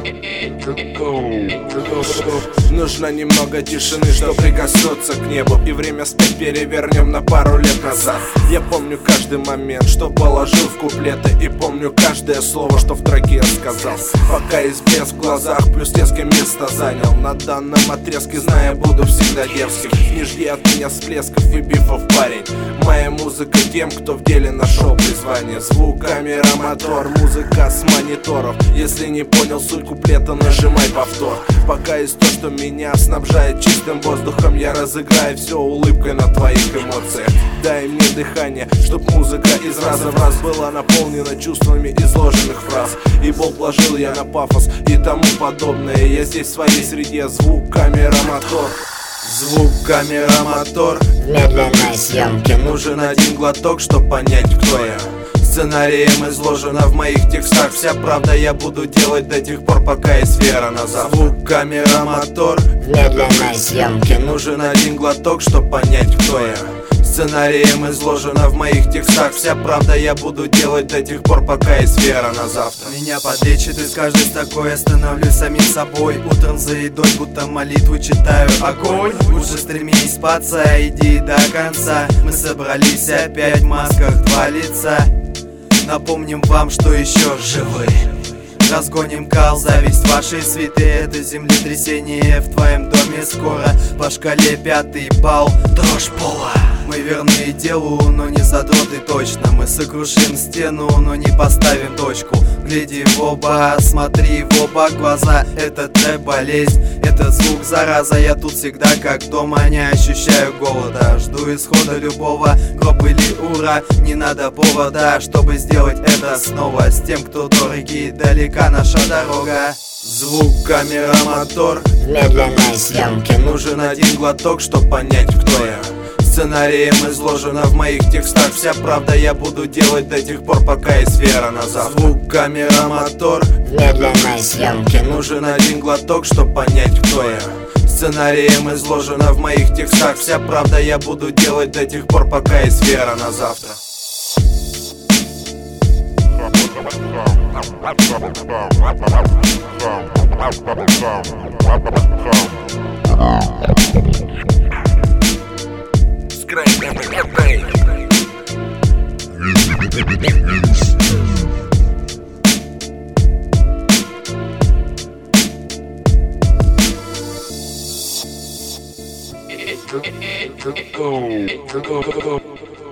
Нужно немного тишины, чтобы прикоснуться к небу. И время спеть перевернем на пару лет назад. Я помню каждый момент, что положил в куплеты. И помню каждое слово, что в треке я сказал. Пока есть блеск в глазах, плюс резкое место занял. На данном отрезке, зная, буду всегда дерзким. Не жди от меня всплесков и бифов, парень. Моя музыка тем, кто в деле нашел призвание. Звук, камера, мотор, музыка с мониторов. Если не понял суть куплета, нажимай повтор. Пока есть то, что меня снабжает чистым воздухом, я разыграю все улыбкой на твоих эмоциях. Дай мне дыхание, чтоб музыка из раза в раз была наполнена чувствами изложенных фраз. И болт вложил я на пафос и тому подобное. Я здесь в своей среде. Звук, камера, мотор. Звук, камера, мотор. В медленной съемке нужен один глоток, чтоб понять, кто я. Сценарием изложено в моих текстах вся правда. Я буду делать до тех пор, пока есть вера назад. Звук, камера, мотор. В медленной съемке нужен один глоток, чтоб понять, кто я. Сценарием изложено в моих текстах вся правда. Я буду делать до тех пор, пока есть вера на завтра. Меня подлечит, и с каждой строкой я становлюсь самим собой. Утром за едой, будто молитву читаю. Огонь, лучше стремись спаться, иди до конца. Мы собрались опять в масках, два лица. Напомним вам, что еще живы. Разгоним кал, зависть вашей свиты. Это землетрясение в твоем доме скоро. По шкале 5 балл, дрожь пола. Мы верны делу, но не задроты точно. Мы сокрушим стену, но не поставим точку. Гляди в оба, смотри в оба глаза. Этот трэп болезнь, этот звук зараза. Я тут всегда как дома, не ощущаю голода. Жду исхода любого, гроб или ура. Не надо повода, чтобы сделать это снова. С тем, кто дороги, далека наша дорога. Звук, камера, мотор. В медленной съемке нужен один глоток, чтоб понять, кто я. Сценарием изложено в моих текстах вся правда. Я буду делать до тех пор, пока есть вера назад. Звук, камера, мотор. В медленной съемке нужен один глоток, чтоб понять, кто я. Сценарием изложено в моих текстах вся правда. Я буду делать до тех пор, пока есть вера на завтра. Go.